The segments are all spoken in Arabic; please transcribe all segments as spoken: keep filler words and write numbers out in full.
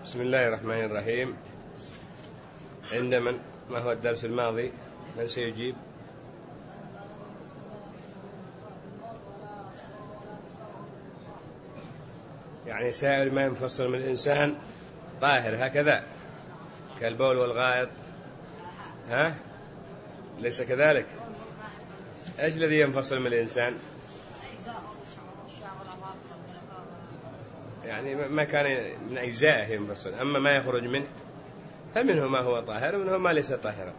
بسم الله الرحمن الرحيم. عندما ما هو الدرس الماضي؟ من سيجيب؟ يعني سائر ما ينفصل من الإنسان طاهر هكذا كالبول والغائط، ها؟ ليس كذلك؟ ايش الذي ينفصل من الإنسان؟ يعني ما كان من أجزائه ينفصل، أما ما يخرج منه فمنه ما هو طاهر ومنه ما ليس طاهرا.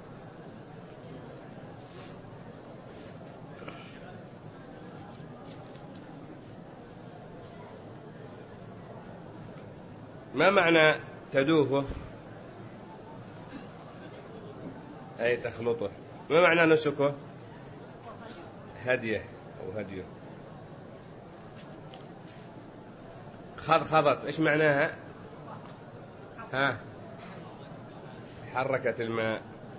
ما معنى تدوفه أي تخلطه؟ ما معنى نسكه؟ هديه أو هديه. خضخضت إيش معناها؟ ها، حركت الماء.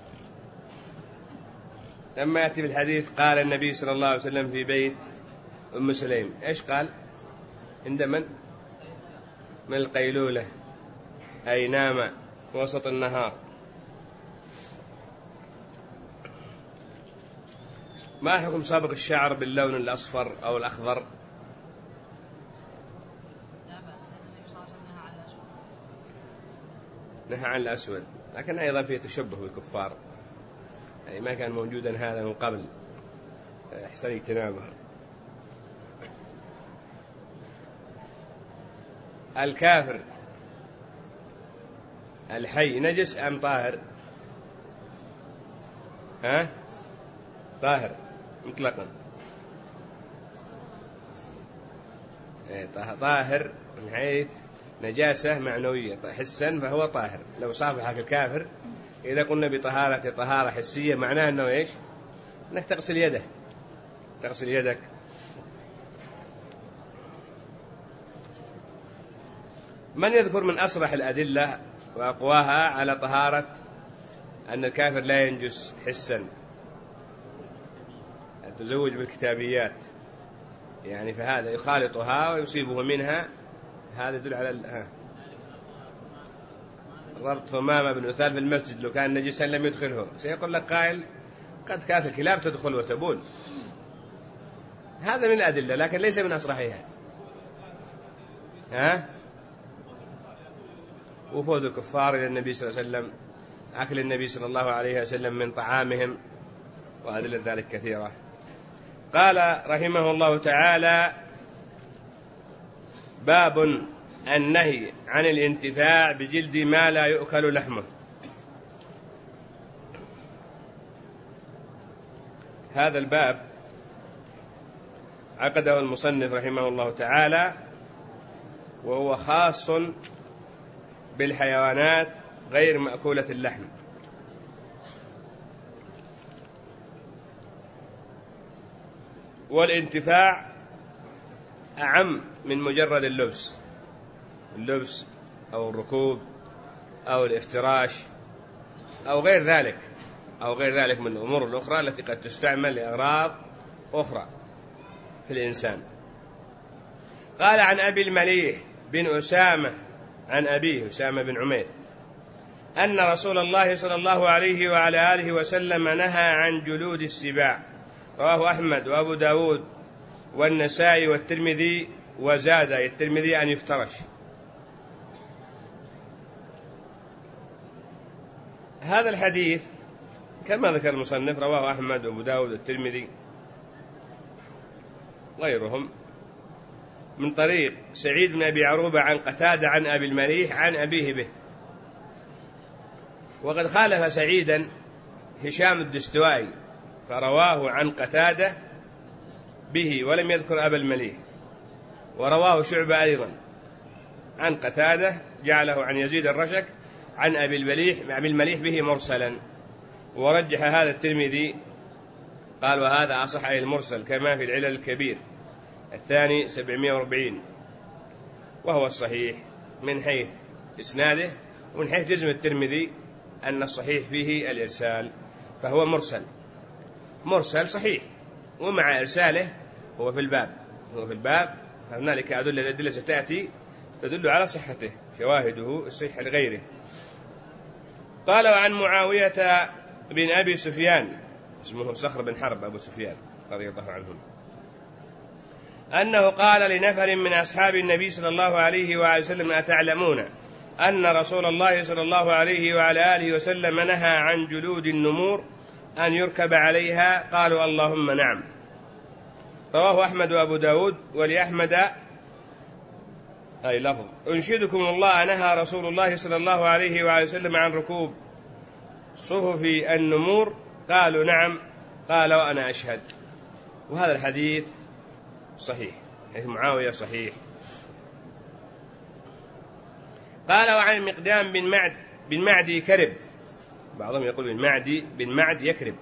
لما يأتي في الحديث قال النبي صلى الله عليه وسلم في بيت أم سليم، إيش قال؟ عند من؟ من القيلولة، أي نام وسط النهار. ما حكم صبغ الشعر باللون الأصفر أو الأخضر؟ نهى عن الأسود، لكن أيضا فيه تشبه بالكفار، يعني ما كان موجودا هذا من قبل، أحسن اجتنابه. الكافر الحي نجس أم طاهر؟ ها؟ طاهر مطلقا، طاهر من حيث نجاسة معنوية، حسا فهو طاهر. لو صافحك الكافر إذا قلنا بطهارة طهارة حسية معناه أنه إيش؟ أنك تغسل يده، تغسل يدك. من يذكر من أصرح الأدلة وأقواها على طهارة أن الكافر لا ينجس حسا؟ التزوج بالكتابيات، يعني فهذا يخالطها ويصيبه منها، هذا يدل على ها. ضرب ثمامة بن أثال في المسجد، لو كان نجسا لم يدخله. سيقول لك قائل قد كانت الكلاب تدخل وتبول، هذا من الأدلة لكن ليس من أصرحها. ها؟ وفود الكفار إلى النبي صلى الله عليه وسلم، أكل النبي صلى الله عليه وسلم من طعامهم، وأدلة ذلك كثيرة. قال رحمه الله تعالى: باب النهي عن الانتفاع بجلد ما لا يؤكل لحمه. هذا الباب عقده المصنف رحمه الله تعالى، وهو خاص بالحيوانات غير مأكولة اللحم. والانتفاع أعم من مجرد اللبس، اللبس أو الركوب أو الافتراش أو غير ذلك، أو غير ذلك من الأمور الأخرى التي قد تستعمل لأغراض أخرى في الإنسان. قال: عن أبي المليح بن أسامة عن أبيه أسامة بن عمير أن رسول الله صلى الله عليه وعلى آله وسلم نهى عن جلود السباع. رواه أحمد وأبو داود والنسائي والترمذي، وزاد الترمذي أن يفترش. هذا الحديث كما ذكر المصنف رواه أحمد وأبو داود والترمذي غيرهم من طريق سعيد بن أبي عروبة عن قتادة عن أبي المليح عن أبيه به. وقد خالف سعيدا هشام الدستوائي فرواه عن قتادة به ولم يذكر أبا المليح، ورواه شعبة أيضا عن قتادة جعله عن يزيد الرشك عن أبي المليح أبي المليح به مرسلا. ورجح هذا الترمذي، قال: وهذا أصح المرسل كما في العلل الكبير الثاني سبعمائة وأربعين، وهو الصحيح من حيث إسناده، ومن حيث جزم الترمذي أن الصحيح فيه الإرسال، فهو مرسل مرسل صحيح، ومع إرساله هو في الباب هو في الباب هنالك أدلة أدلة ستأتي تدل على صحته. شواهده الصحيح لغيره. قال وعن معاوية بن أبي سفيان، اسمه صخر بن حرب أبو سفيان رضي الله عنهم، أنه قال لنفر من أصحاب النبي صلى الله عليه وآله وسلم: أتعلمون أن رسول الله صلى الله عليه وعلى آله وسلم نهى عن جلود النمور أن يركب عليها؟ قالوا: اللهم نعم. رواه أحمد وأبو داود. ولأحمد أي لفظ: أنشدكم الله نهى رسول الله صلى الله عليه وآله وسلم عن ركوب صفف النمور؟ قالوا: نعم. قال: وأنا أشهد. وهذا الحديث صحيح، حديث معاوية صحيح. قال وعن المقدام بن معد بن معدي كرب، بعضهم يقول بن معدي بن معد يكرب،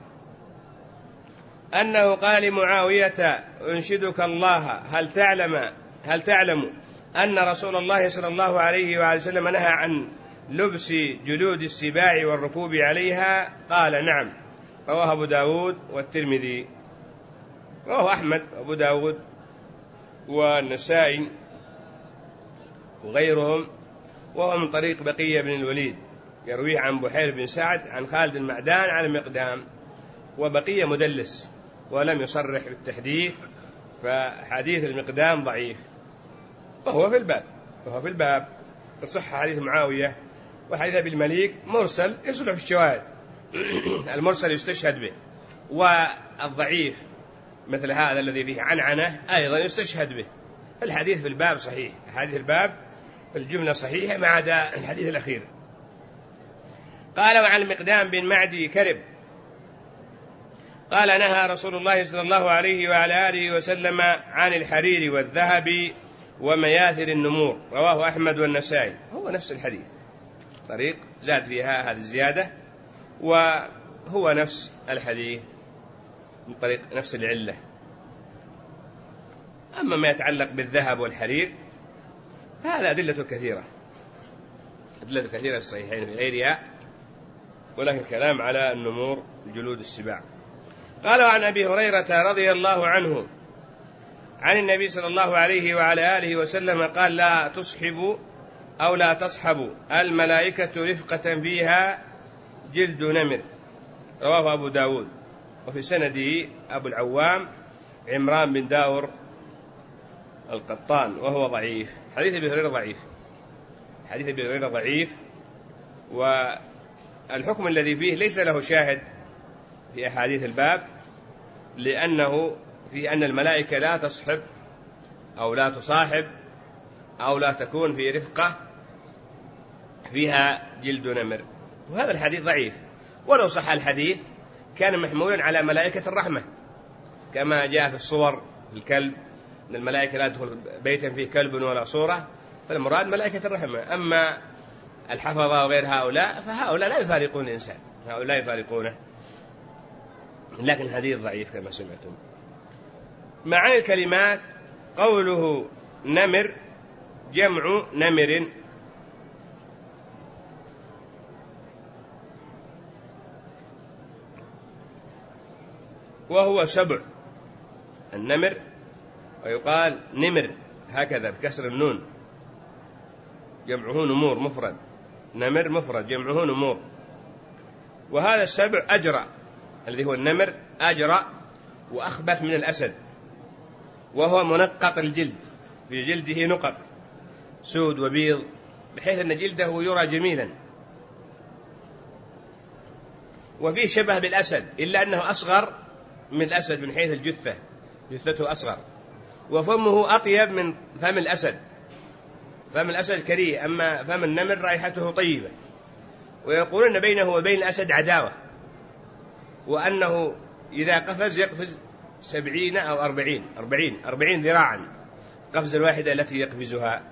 أنه قال لمعاوية: أنشدك الله هل تعلم هل تعلم أن رسول الله صلى الله عليه وآله وسلم نهى عن لبس جلود السباع والركوب عليها؟ قال: نعم. رواه أبو داود والترمذي. رواه أحمد وأبو داود والنسائي وغيرهم، وهو من طريق بقية بن الوليد، يرويه عن بحير بن سعد عن خالد المعدان عن المقدام، وبقية مدلس ولم يصرح بالتحديث، فحديث المقدام ضعيف، وهو في الباب وهو في الباب صح حديث معاوية. وحديث أبي المليك مرسل يصلح في الشواهد، المرسل يستشهد به، والضعيف مثل هذا الذي فيه عنعنة أيضا يستشهد به. الحديث في الباب صحيح، حديث الباب في الجملة صحيحة ما عدا الحديث الأخير. قال وعن المقدام بن معدي كرب قال: نهى رسول الله صلى الله عليه وعلى آله وسلم عن الحرير والذهب ومياثر النمور. رواه أحمد والنسائي. هو نفس الحديث، طريق زاد فيها هذه الزيادة، وهو نفس الحديث من طريق نفس العلة. أما ما يتعلق بالذهب والحرير هذا أدلة كثيرة، أدلة كثيرة في الصحيحين في غيرها، ولكن الكلام على النمور جلود السباع. قال عن أبي هريرة رضي الله عنه عن النبي صلى الله عليه وعلى آله وسلم قال: لا تصحبوا أو لا تصحبوا الملائكة رفقة فيها جلد نمر. رواه أبو داود. وفي سنده أبو العوام عمران بن داور القطان، وهو ضعيف. حديث أبي هريرة ضعيف، حديث أبي هريرة ضعيف، والحكم الذي فيه ليس له شاهد في أحاديث الباب، لأنه في أن الملائكة لا تصحب أو لا تصاحب أو لا تكون في رفقة فيها جلد نمر، وهذا الحديث ضعيف. ولو صح الحديث كان محمولا على ملائكة الرحمة، كما جاء في الصور في الكلب أن الملائكة لا تدخل بيتا فيه كلب ولا صورة، فالمراد ملائكة الرحمة. أما الحفظة وغير هؤلاء فهؤلاء لا يفارقون الإنسان، هؤلاء لا يفارقونه، لكن الحديث ضعيف كما سمعتم. معاني الكلمات: قوله نمر جمع نمر، وهو سبع. النمر ويقال نمر هكذا بكسر النون، جمعه نمور مفرد، نمر مفرد جمعه نمور. وهذا السبع أجرأ، الذي هو النمر أجرأ وأخبث من الأسد، وهو منقط الجلد، في جلده نقط سود وبيض، بحيث أن جلده يرى جميلا، وفيه شبه بالأسد إلا أنه أصغر من الأسد من حيث الجثة، جثته أصغر، وفمه أطيب من فم الأسد، فم الأسد كريه، أما فم النمر رائحته طيبة. ويقولون بينه وبين الأسد عداوة، وأنه إذا قفز يقفز سبعين أو أربعين أربعين أربعين ذراعا، قفز الواحدة التي يقفزها.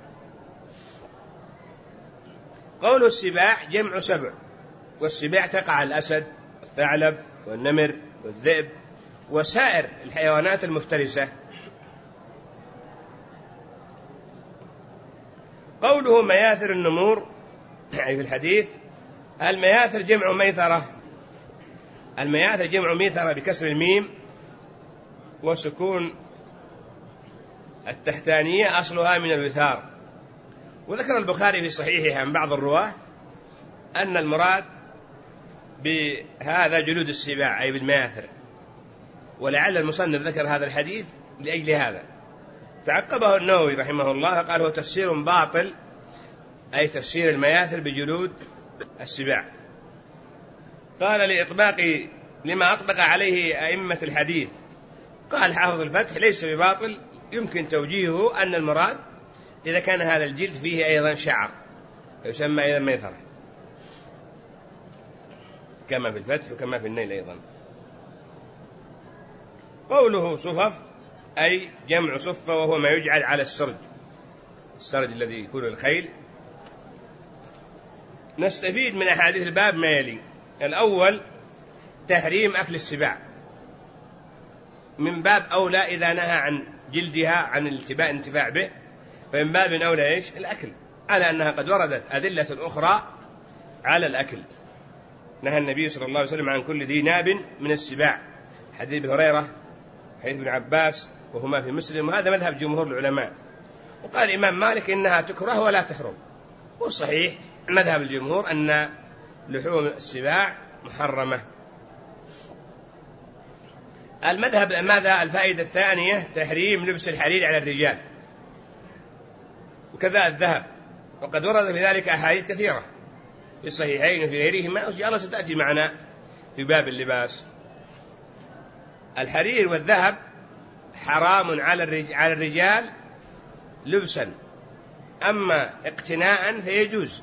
قول السباع جمع سبع، والسباع تقع على الأسد والثعلب والنمر والذئب وسائر الحيوانات المفترسة. قوله مياثر النمور أي في الحديث، المياثر جمع ميثرة، المياثر جمع ميثرة بكسر الميم وسكون التحتانية، أصلها من الوثار، وذكر البخاري في صحيحه عن بعض الرواة أن المراد بهذا جلود السباع أي بالمياثر، ولعل المصنف ذكر هذا الحديث لأجل هذا. تعقبه النووي رحمه الله قال هو تفسير باطل، أي تفسير المياثر بجلود السباع. قال لإطباق لما أطبق عليه أئمة الحديث، قال حافظ الفتح ليس بباطل، يمكن توجيهه أن المراد إذا كان هذا الجلد فيه أيضا شعر يسمى أيضا ميثرة، كما في الفتح وكما في النيل أيضا. قوله صفف أي جمع صفة، وهو ما يجعل على السرج، السرج الذي يكون الخيل. نستفيد من أحاديث الباب ما يلي: الأول تحريم أكل السباع، من باب أولى إذا نهى عن جلدها عن الانتفاع انتفاع به، فمن باب أولى إيش؟ الأكل، على أنها قد وردت أدلة أخرى على الأكل. نهى النبي صلى الله عليه وسلم عن كل ذي ناب من السباع، حديث ابن هريرة، حديث ابن عباس، وهما في مسلم، وهذا مذهب جمهور العلماء. وقال الإمام مالك إنها تكره ولا تحرم، والصحيح مذهب الجمهور أن لحوم السباع محرمة. المذهب ماذا؟ الفائدة الثانية تحريم لبس الحرير على الرجال، وكذا الذهب، وقد ورد في ذلك أحاديث كثيرة في الصحيحين وفي غيرهما، وإن شاء الله ستأتي معنا في باب اللباس. الحرير والذهب حرام على الرجال لبسا، أما اقتناء فيجوز.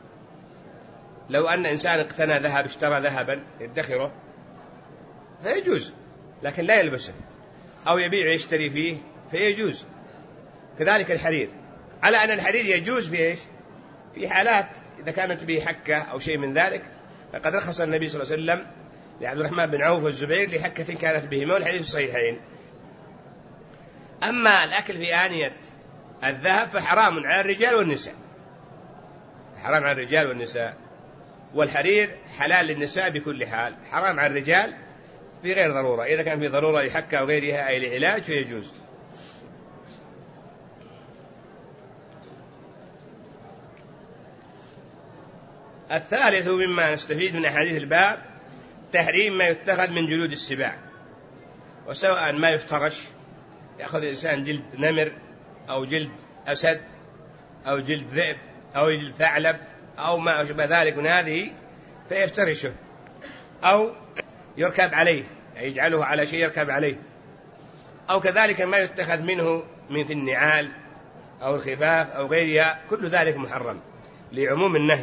لو أن إنسان اقتنى ذهب، اشترى ذهبا يدخره فيجوز، لكن لا يلبسه، أو يبيع ويشتري فيه فيجوز. كذلك الحرير، على أن الحرير يجوز في إيش؟ في حالات إذا كانت به حكة أو شيء من ذلك، فقد رخص النبي صلى الله عليه وسلم لعبد الرحمن بن عوف والزبير لحكة كانت بهما، والحديث الصحيحين. أما الأكل في آنية الذهب فحرام على الرجال والنساء، حرام على الرجال والنساء. والحرير حلال للنساء بكل حال، حرام على الرجال في غير ضرورة، إذا كان في ضرورة لحكة أو غيرها أي لعلاج فيجوز. الثالث مما نستفيد من أحاديث الباب تحريم ما يتخذ من جلود السباع، وسواء ما يفترش، يأخذ الإنسان جلد نمر أو جلد أسد أو جلد ذئب أو جلد ثعلب أو ما أشبه ذلك من هذه فيفترشه، أو يركب عليه، يجعله على شيء يركب عليه، أو كذلك ما يتخذ منه مثل النعال أو الخفاف أو غيرها، كل ذلك محرم لعموم النهي.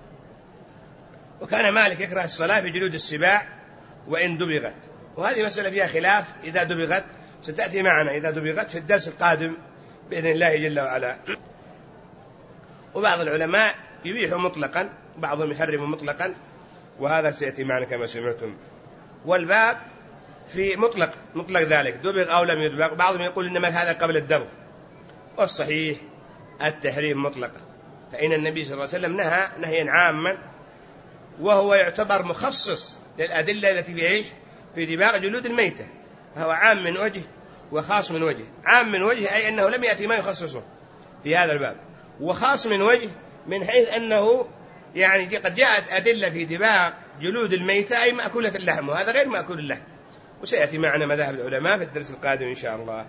وكان مالك يكره الصلاة بجلود السباع وإن دبغت، وهذه مسألة فيها خلاف إذا دبغت، ستأتي معنا إذا دبغت في الدرس القادم بإذن الله جل وعلا. وبعض العلماء يبيح مطلقا، بعضهم يحرم مطلقا، وهذا سيأتي معنا كما سمعتم. والباب في مطلق مطلق ذلك، دبغ أو لم يدبغ، بعضهم يقول إنما هذا قبل الدبغ، والصحيح التحريم مطلقا، فإن النبي صلى الله عليه وسلم نهى نهيا عاما، وهو يعتبر مخصص للأدلة التي في إيش؟ في دباغ جلود الميتة، فهو عام من وجه وخاص من وجه. عام من وجه أي أنه لم يأتي ما يخصصه في هذا الباب، وخاص من وجه من حيث أنه يعني قد جاءت أدلة في دباغ جلود الميتة أي مأكولة اللحم، وهذا غير مأكول اللحم، وسيأتي معنا مذاهب العلماء في الدرس القادم إن شاء الله.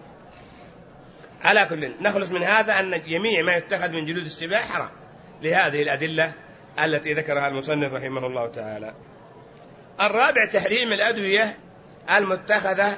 على كل نخلص من هذا أن جميع ما يتخذ من جلود السباع حرام لهذه الأدلة التي ذكرها المصنف رحمه الله تعالى. الرابع تحريم الأدوية المتخذة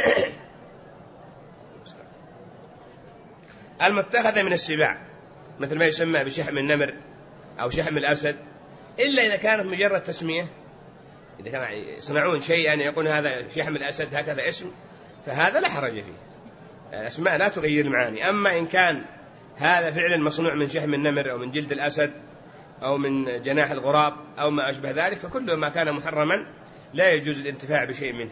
المتخذة من السباع، مثل ما يسمى بشحم النمر أو شحم الأسد، إلا إذا كانت مجرد تسمية. إذا كانوا يصنعون شيئا يقول هذا شحم الأسد هكذا اسم، فهذا لا حرج فيه، الأسماء لا تغير المعاني. أما إن كان هذا فعلا مصنوع من شحم النمر أو من جلد الأسد أو من جناح الغراب أو ما أشبه ذلك، فكل ما كان محرما لا يجوز الانتفاع بشيء منه.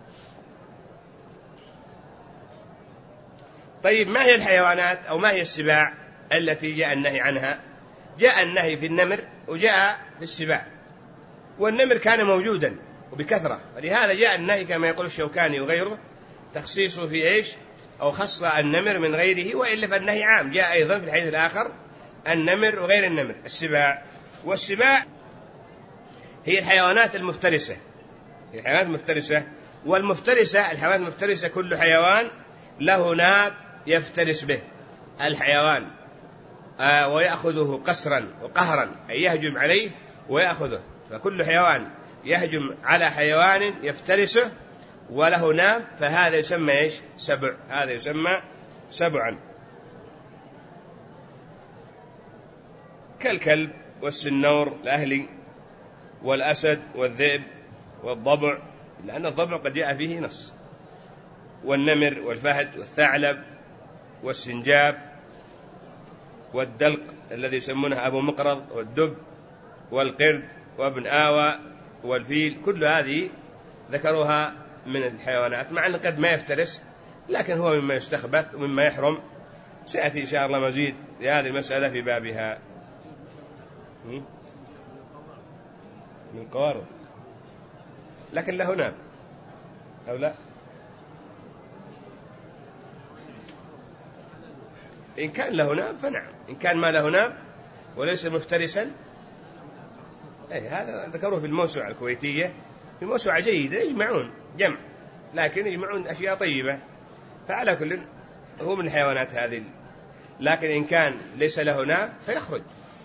طيب، ما هي الحيوانات أو ما هي السباع التي جاء النهي عنها؟ جاء النهي في النمر وجاء في السباع، والنمر كان موجودا وبكثرة، ولهذا جاء النهي كما يقول الشوكاني وغيره تخصيصه في إيش؟ أو خص النمر من غيره، وإلا فالنهي عام. جاء أيضا في الحديث الآخر النمر وغير النمر، السباع. والسباع هي الحيوانات المفترسة، هي الحيوانات المفترسة. والمفترسة، الحيوانات المفترسة كل حيوان له ناب يفترس به الحيوان آه ويأخذه قسرا وقهرا، أي يهجم عليه ويأخذه. فكل حيوان يهجم على حيوان يفترسه وله ناب، فهذا يسمى إيش؟ سبع. هذا يسمى سبعا، كالكلب والسنور الأهلي والأسد والذئب والضبع، لأن الضبع قد جاء فيه نص، والنمر والفهد والثعلب والسنجاب والدلق الذي يسمونه أبو مقرض والدب والقرد وابن آوى والفيل، كل هذه ذكروها من الحيوانات، مع أنه قد ما يفترس، لكن هو مما يستخبث ومما يحرم. سيأتي إن شاء الله مزيد لهذه المسألة في بابها. من قوارض، لكن له ناب أو لا؟ إن كان له ناب فنعم، إن كان ما له ناب وليس مفترسا، أي هذا ذكروه في الموسوعة الكويتية، في موسوعة جيدة يجمعون جمع، لكن يجمعون أشياء طيبة. فعلى كل هو من الحيوانات هذه، لكن إن كان ليس له ناب فيخرج.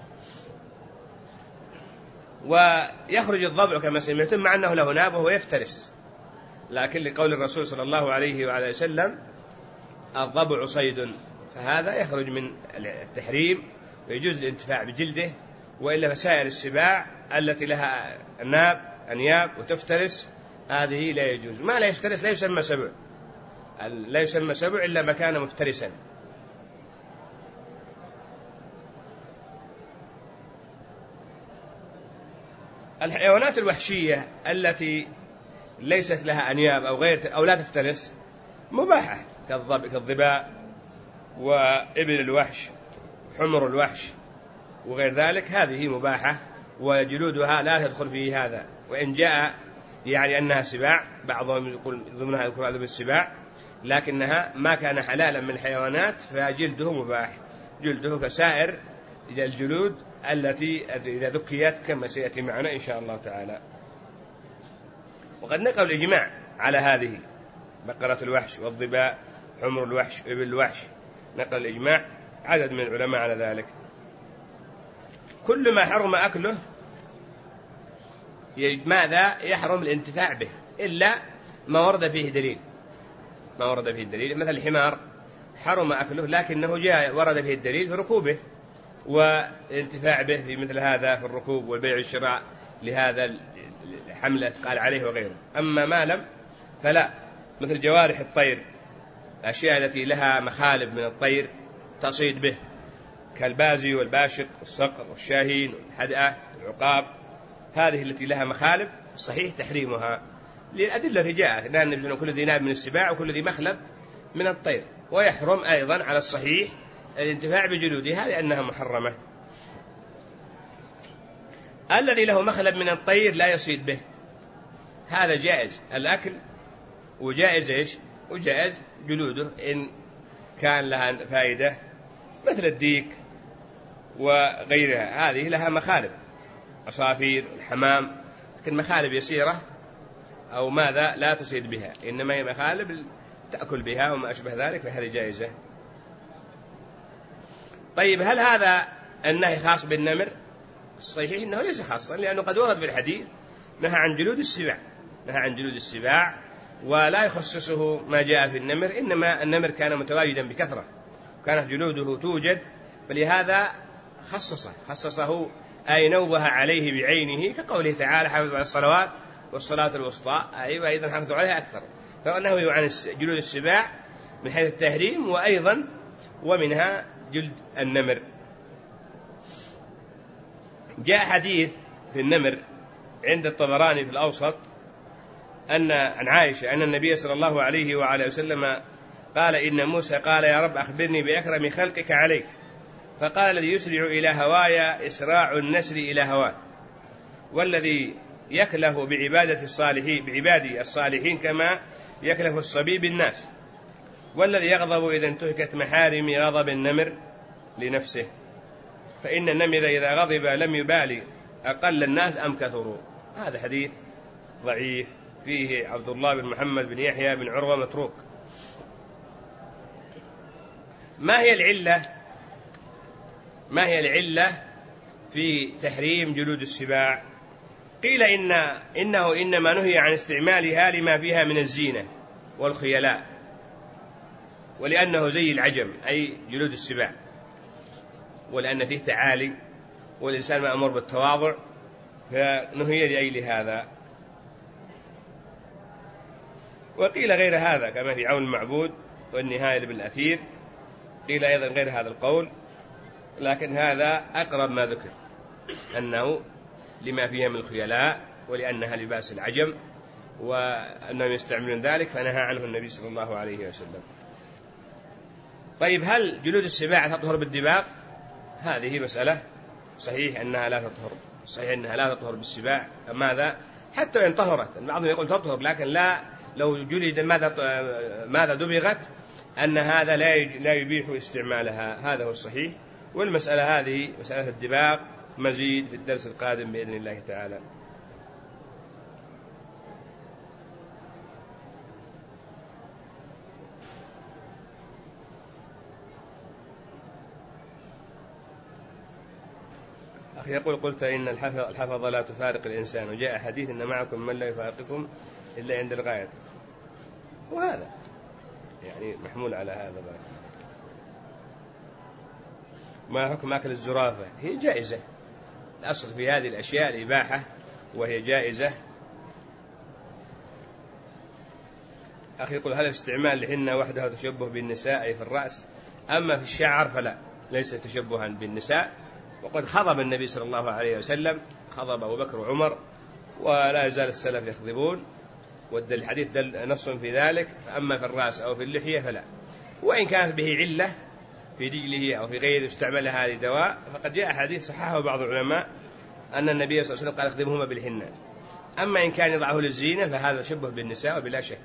ويخرج الضبع كما سمعتم مع أنه له ناب وهو يفترس، لكن لقول الرسول صلى الله عليه وعلى وسلم الضبع صيد، فهذا يخرج من التحريم ويجوز الانتفاع بجلده. وإلا فسائر السباع التي لها ناب أنياب وتفترس هذه لا يجوز. ما لا يفترس لا يسمى سبع، لا يسمى سبع إلا ما كان مفترسا. الحيوانات الوحشية التي ليست لها أنياب أو غير أو لا تفترس مباحة، كالظباء وإبل الوحش، حمر الوحش وغير ذلك، هذه مباحة وجلودها لا تدخل فيه هذا. وإن جاء يعني أنها سباع، بعضهم يقول ضمنها يذكر هذا بالسباع، لكنها ما كان حلالا من الحيوانات فجلده مباح، جلده كسائر الجلود التي إذا ذكيت كما سيأتي معنا إن شاء الله تعالى. وقد نقل الإجماع على هذه، بقرة الوحش والظباء، حمر الوحش، إبل الوحش، نقل الإجماع عدد من العلماء على ذلك. كل ما حرم أكله ماذا يحرم الانتفاع به، إلا ما ورد فيه دليل، ما ورد فيه الدليل. مثل الحمار حرم أكله لكنه جاء ورد فيه الدليل في ركوبه والانتفاع به في مثل هذا في الركوب والبيع والشراء لهذا الحملة قال عليه وغيره. أما ما لم فلا، مثل جوارح الطير، الأشياء التي لها مخالب من الطير تصيد به، كالبازي والباشق والصقر والشاهين والحدأة والعقاب، هذه التي لها مخالب صحيح تحريمها للأدلة التي جاءت، لأن النبي كل ذي ناب من السباع وكل ذي مخلب من الطير. ويحرم أيضا على الصحيح الانتفاع بجلودها لأنها محرمة. الذي له مخلب من الطير لا يصيد به، هذا جائز الأكل، وجائز إيش؟ وجائز جلوده إن كان لها فائدة، مثل الديك وغيرها، هذه لها مخالب، عصافير الحمام، لكن مخالب يسيرة أو ماذا لا تصيد بها، إنما هي مخالب تأكل بها وما أشبه ذلك، فهذه جائزة. طيب هل هذا النهي خاص بالنمر؟ الصحيح أنه ليس خاصا، لأنه قد ورد في الحديث نهى عن جلود السباع، نهى عن جلود السباع، ولا يخصصه ما جاء في النمر، إنما النمر كان متواجدا بكثرة، كانت جلوده توجد، فلهذا خصصه خصصه أي نوه عليه بعينه، كقوله تعالى حافظوا على الصلوات والصلاة الوسطى، أيوة أيضا حافظوا عليها أكثر. فنهوا عن جلود السباع من حيث التحريم، وأيضا ومنها جلد النمر. جاء حديث في النمر عند الطبراني في الأوسط أن عن عائشة أن النبي صلى الله عليه وعلى وسلم قال إن موسى قال يا رب أخبرني بأكرم خلقك عليك، فقال الذي يسرع إلى هوايا إسراع النسر إلى هواه، والذي يكلف بعبادة الصالحين بعبادي الصالحين كما يكلف الصبي بالناس، والذي يغضب إذا انتهكت محارم غضب النمر لنفسه. فإن النمر إذا غضب لم يبالي أقل الناس أم كثروا. هذا حديث ضعيف فيه عبد الله بن محمد بن يحيى بن عروة متروك. ما هي العلة ما هي العلة في تحريم جلود السباع؟ قيل إن إنه إنما نهي عن استعمالها لما فيها من الزينة والخيلاء، ولأنه زي العجم أي جلود السباع، ولأن فيه تعالي والإنسان مأمور بالتواضع، فنهي لأجل هذا. وقيل غير هذا كما في عون المعبود والنهاية لابن الأثير، قيل أيضا غير هذا القول، لكن هذا أقرب ما ذكر، أنه لما فيها من الخيلاء ولأنها لباس العجم وأنهم يستعملون ذلك، فنهى عنه النبي صلى الله عليه وسلم. طيب، هل جلود السباع تطهر بالدباغ؟ هذه مسألة صحيح أنها لا تطهر، صحيح أنها لا تطهر بالسباع. ماذا؟ حتى وإن طهرت، بعضهم يقول تطهر، لكن لا، لو جلد ماذا ماذا دبغت أن هذا لا لا يبيح استعمالها، هذا هو الصحيح. والمسألة هذه مسألة الدباغ مزيد في الدرس القادم بإذن الله تعالى. أخي يقول: قلت إن الحفظ لا تفارق الإنسان، وجاء حديث إن معكم من لا يفارقكم إلا عند الغاية، وهذا يعني محمول على هذا. ما حكم أكل الزرافة؟ هي جائزة، الأصل في هذه الأشياء الإباحة وهي جائزة. أخي يقول: هل استعمال الحنة وحدها تشبه بالنساء أي في الرأس؟ أما في الشعر فلا، ليس تشبها بالنساء، وقد خضب النبي صلى الله عليه وسلم، خضب أبو بكر وعمر، ولا يزال السلف يخضبون، والحديث دل نص في ذلك. فأما في الرأس أو في اللحية فلا، وإن كانت به علة في رجله أو في غيره استعمل هذه دواء، فقد جاء حديث صححه بعض العلماء أن النبي صلى الله عليه وسلم قال: اخدمهما بالحنة. أما إن كان يضعه للزينة فهذا شبه بالنساء وبلا شك.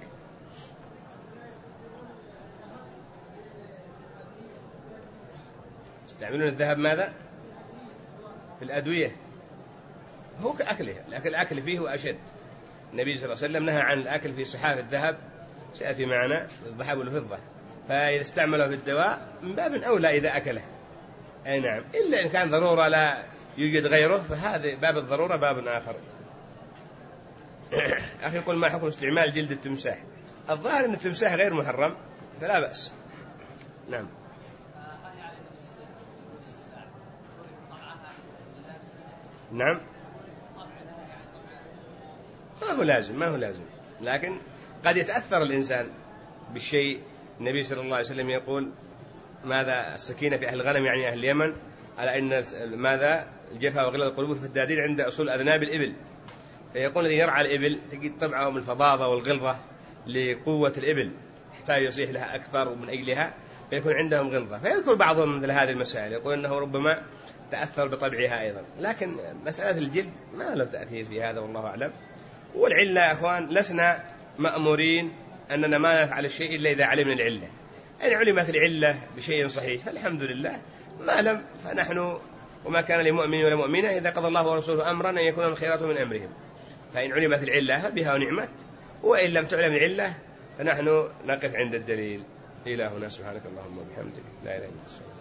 يستعملون الذهب ماذا؟ في الأدوية، هو كأكلها، لكن الأكل فيه أشد. النبي صلى الله عليه وسلم نهى عن الأكل في صحاف الذهب، سيأتي معنا الذهب والفضة، فإذا استعمله في الدواء من باب أولى إذا أكله. أي نعم، إلا إن كان ضرورة لا يوجد غيره، فهذا باب الضرورة باب آخر. أخي يقول: ما حكم استعمال جلد التمساح؟ الظاهر أن التمساح غير محرم، فلا بأس. نعم. نعم، ما هو لازم ما هو لازم لكن قد يتأثر الإنسان بالشيء. النبي صلى الله عليه وسلم يقول: ماذا السكينة في أهل الغنم، يعني أهل اليمن، على أن ماذا الجفا وغلظ القلوب في الدادين عند أصول أذناب الإبل. فيقول: الذي يرعى الإبل تجد طبعهم الفظاظة والغلظة لقوة الإبل، يحتاج يصيح لها أكثر من أجلها، فيكون عندهم غلظة. فيذكر بعضهم مثل هذه المسائل، يقول أنه ربما تأثر بطبعها أيضا، لكن مسألة الجلد ما له تأثير في هذا، والله أعلم. والعلة يا أخوان، لسنا مأمورين أننا ما نفعل الشيء إلا إذا علمنا العلة. إن علمت العلة بشيء صحيح فالحمد لله، ما لم فنحن وما كان لمؤمن ولا مؤمنة إذا قضى الله ورسوله أمرا أن يكون الخيرات من أمرهم. فإن علمت العلة فبها ونعمت، وإن لم تعلم العلة فنحن نقف عند الدليل. إلهنا سبحانك اللهم وبحمدك، لا إله إلا أنت.